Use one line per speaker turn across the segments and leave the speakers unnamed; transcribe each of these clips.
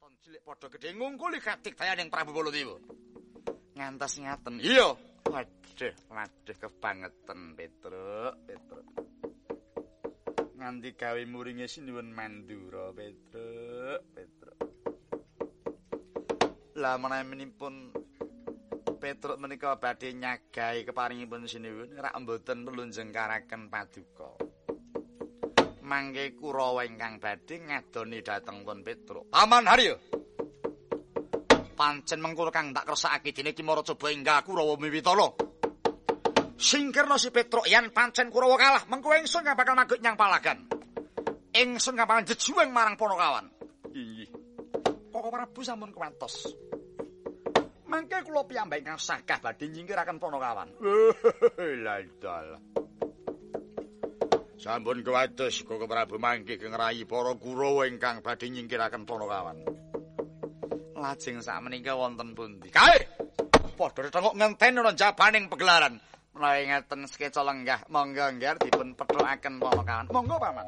Katon cilik padha gedhe ngungkuli katik dayaning Prabu Baladewa. Ngantos ngaten. Iya. Waduh kebangetan Petruk. Nganti gawe muringe sinuwun Mandura Petruk. Lah menawi-menipun Petruk menika badhe nyagahi keparingipun sinuwun rak mboten perlu njengkaraken paduka. Mangke Kurawa ingkang badhe ngadoni dhateng pun Petruk. Paman Harya. Pancen mengko kang tak kersakake dene Ki Maracaba enggah Kurawa miwitana. Singkirna si Petruk yen pancen Kurawa kalah, mengko ingsun kang bakal magut nyang palagan. Ingsun kang bakal jejuweng marang Panakawan. Inggih. Koko Prabu sampun kuwatos. Mangke kula piyambak ingkang sagah badhe nyingkiraken Panakawan. Lah dalah. Sampun kuwados Koko Prabu mangke ngrayi para Kurawa ingkang badhe nyingkiraken Panakawan. Lajeng sakmenika wonten pundi? Kae. Padha tengok ngenteni ana jabaning pegelaran. Menawi ngeten sekeca lenggah, monggo nggih dipun pethukaken Panakawan. Monggo Paman.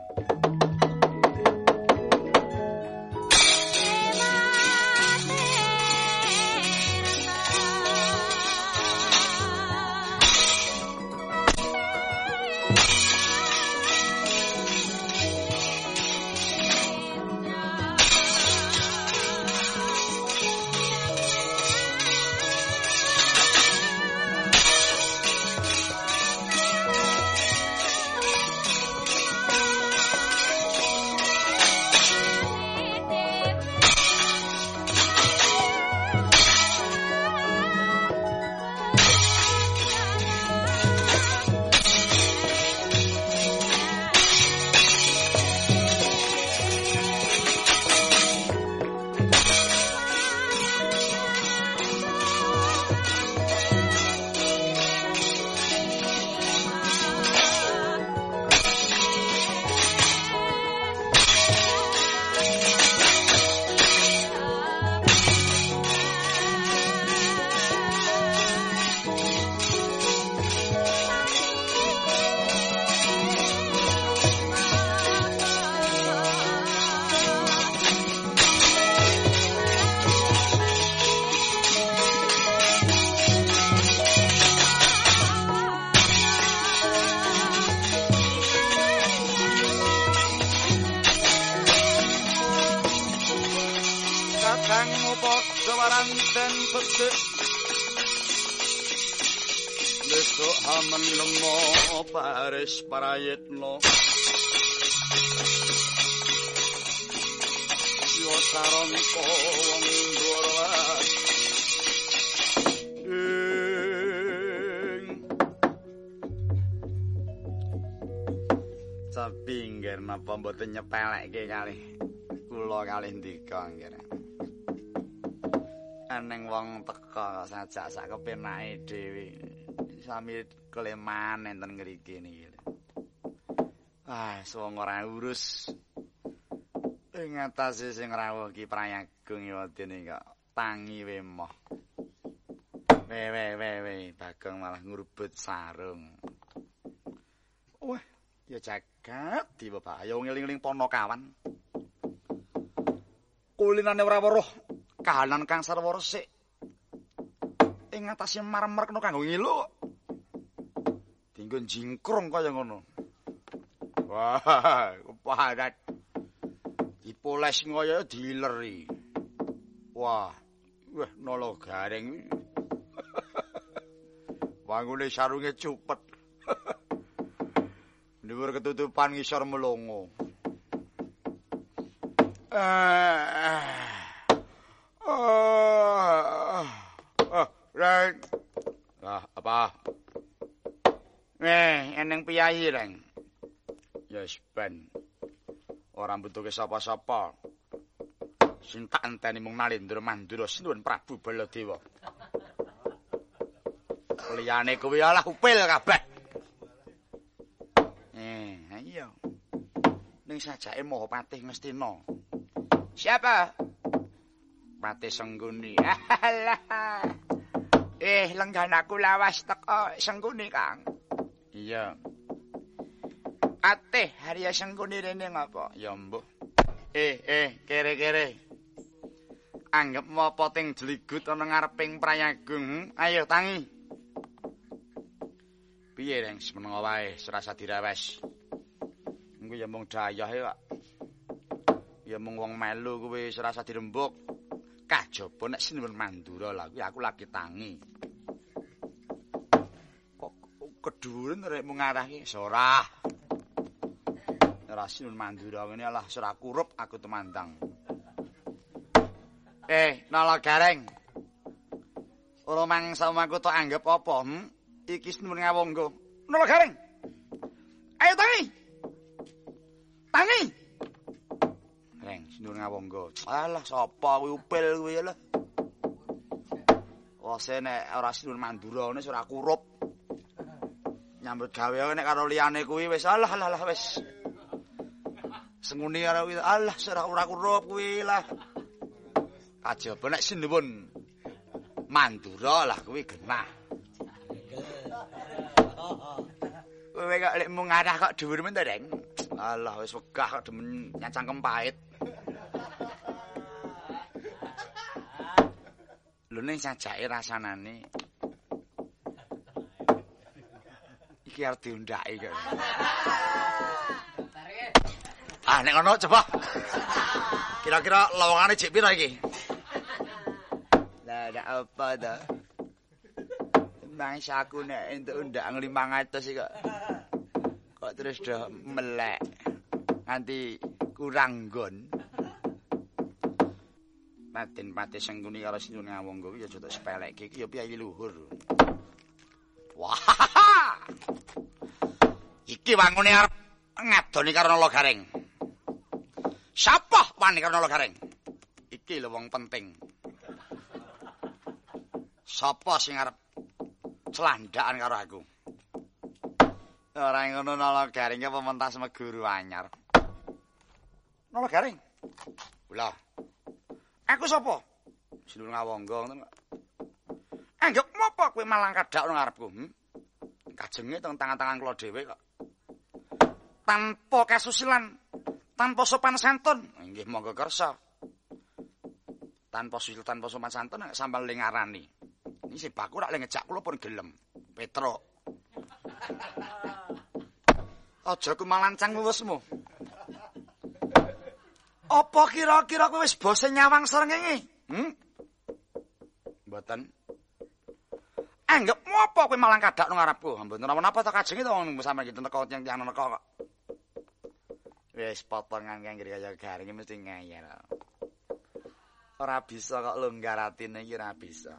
Besok hamen nemo paris parayitno yo saronko wong ndorwat sapinggir napa mboten nyepelekke kalih kula kalih ndika nggih. Aneng wong teka sajak sak kepenake dhewe. Sami keleman enten ngriki niki. Wong ora urus. Ing atase sing rawuh Ki Prayagung wadene kok tangi wemoh. We Bagong malah ngurbut sarung. Wah, ya jagat diwa Pak. Ayo ngeling-eling Panakawan. Kulinane ora weruh. Kahanan kang sarwa resik. Ing atase marmer kena kanggo ngiluk. Dinggo jingkrung kaya ngono. Wah, keparat. Dipoles ngoyo dileri. Wah nolo garing. Wangune sarunge cupet. Dhuwur ketutupan ngisor melongo. Reng. Apa? Eneng piyayi, Reng. Yes, ben. Ora mbutuhke sapa-sapa. Sing tak enteni mung Nalendra Mandura Sinuwun Prabu Baladewa. Liyane kuwi alah upil kabeh. Iya. Ning sajake Mahapatih Ngastina. Siapa? Patih Sengguni. Alah. Lengganaku lawas teko Sengguni, Kang. Iya. Patih Harya Sengguni rene ngapa? Ya mbuh. Kere-kere. Anggep apa ting jligut ana ngareping prayagung. Ayo tangi. Piye, Reng? Semeneng wae, serasa direwes. Engko ya mung dayahe kok. Ya mung wong melu kuwi serasa dirembuk. Kajaba nek Sinuwun Mandura lha kuwi aku lagi tangi. Kok keduren rek mung ngarah iki ora. Ora Sinuwun Mandura ngene alah ora kurup aku temandang. Nala Gareng. Ora mangsa aku tok anggap apa? Iki Sinuwun Ngawangga. Nala Gareng. Ayo tangi. Tangi. Reng, Sinuwun Ngawangga. Alah sapa kuwi upil kuwi lho. Wase nek ora Sinuwun Mandura wis ora kurup. Nyambut gawe nek karo liyane kuwi wis alah wis. Senguni karo kuwi alah ora kurup kuwi lah. Kajaba nek Sinuwun Mandura lah kuwi genah. Kowe kok lek mung ngarah kok dhuwur men to, Reng? Alah wis wegah kok demen nyacang kempait. Lho ning sajake rasanane. Iki arep diundhaki kok. Nek ngono coba. Kira-kira lowongane jek pira iki? Lah apa to? Mangsa aku nek entuk undang 500 iki kok terus do melek nganti kurang nggon. Paten pate sengguni karo Sinuwun Ngawangga kuwi ya aja sepelekke iki ya piye luhur. Wah. Iki wangune arep ngadoni karo Nala Gareng. Sapa wani karo Nala Gareng? Iki lho wong penting. Sapa sing arep celandakan karo aku? Ora ngono Nala Gareng apa mentas meguru anyar. Nala Gareng. Lha. Aku sapa? Sinuwun Ngawangga ngoten kok. Anggep apa kowe malang kadhak nang ngarepku? Kajenge teng tangan-tangan kula dhewe kok. Tanpa kasusilan, tanpa sopan santun. Nggih monggo kersa. Tanpa susil, tanpa sopan santun sambal ling ngarani. Ini si baku rak ngejak kula pun gelem. Petro. Aja kumalancang wewesmu. Apa kira-kira kowe wis bosen nyawang srengenge? Mboten. Anggepmu apa kowe malang kadhak nang ngarepku? Mboten napa-napa to kajenge to wong sampe iki teko tiyang neka kok. Wis potongan kang kaya Gareng mesti ngayal. Ora bisa kok longgar atine iki ora bisa.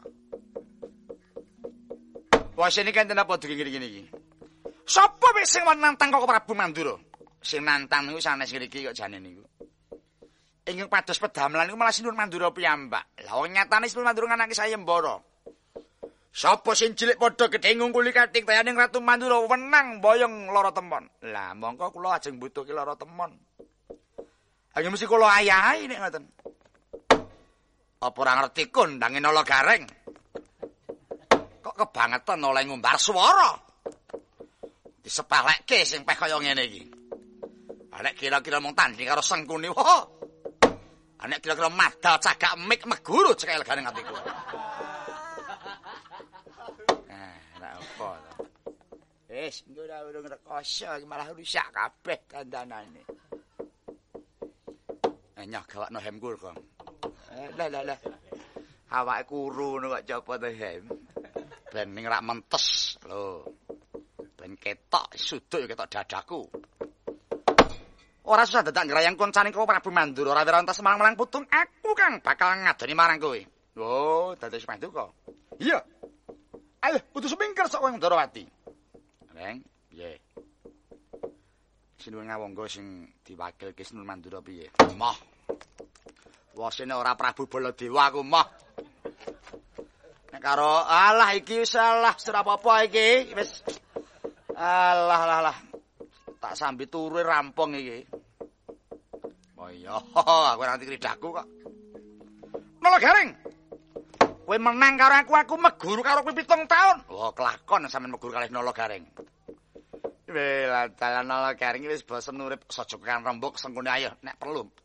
Wes iki kan apa gini-gini iki. Sapa wis sing nantang kok Prabu Mandura? Sing nantang niku sanes ngriki kok jane niku. Ingkang pados pedamelan niku malah Sinuwun Mandura piyambak. Lah wong nyatane Sinuwun Mandura nganake sayembara. Sapa sing cilik padha gedhe ngungkuli katik tayaning Ratu Mandura wenang boyong lara temon. Lah mongko kula ajeng mbutuhke lara temon. Hanya mesti kula ayahi nek ngoten. Apa ora ngerti kondange Nala Gareng? Kok kebangetan oleh ngumbar swara. Disepalekke sing peh kaya ngene iki. Nek kira-kira mung tanding karo Sengkuni, wah. Nek kira-kira madal cagak mik meguru cekel Gareng atiku. Apa to? Wis, engko ora urung rekoso iki malah rusak kabeh dandanane. Nyah gawakno hemkur kok. Lah. Awake kuru kok coba to hem. Ben ning rak mentes lho. Ben ketok suduk ketok dadaku. Ora susah dadak ngrayang koncane kowe Prabu Mandura ora werantas malang-malang putung aku kang bakal ngadoni marang kowe. Oh, dados paduka. Iya. Ayo, putus mingkir sok wong Darawati. Reng, piye? Sinuwun Ngawangga sing diwakilke Sinuwun Mandura piye? Moh. Wasene ora Prabu Baladewa aku moh. Nek karo alah iki wis salah, ora apa-apa iki. Wis alah. Tak sambi turu rampung iki. Oh iya, aku nanti kridaku kok. Nala Gareng. Kowe menang karo aku meguru karo kowe 7 taun. Wah, kelakon sampean meguru kalih Nala Gareng. Wela dalan Nala Gareng wis bosen urip sajokan rembug Sengkuni ayo nek perlu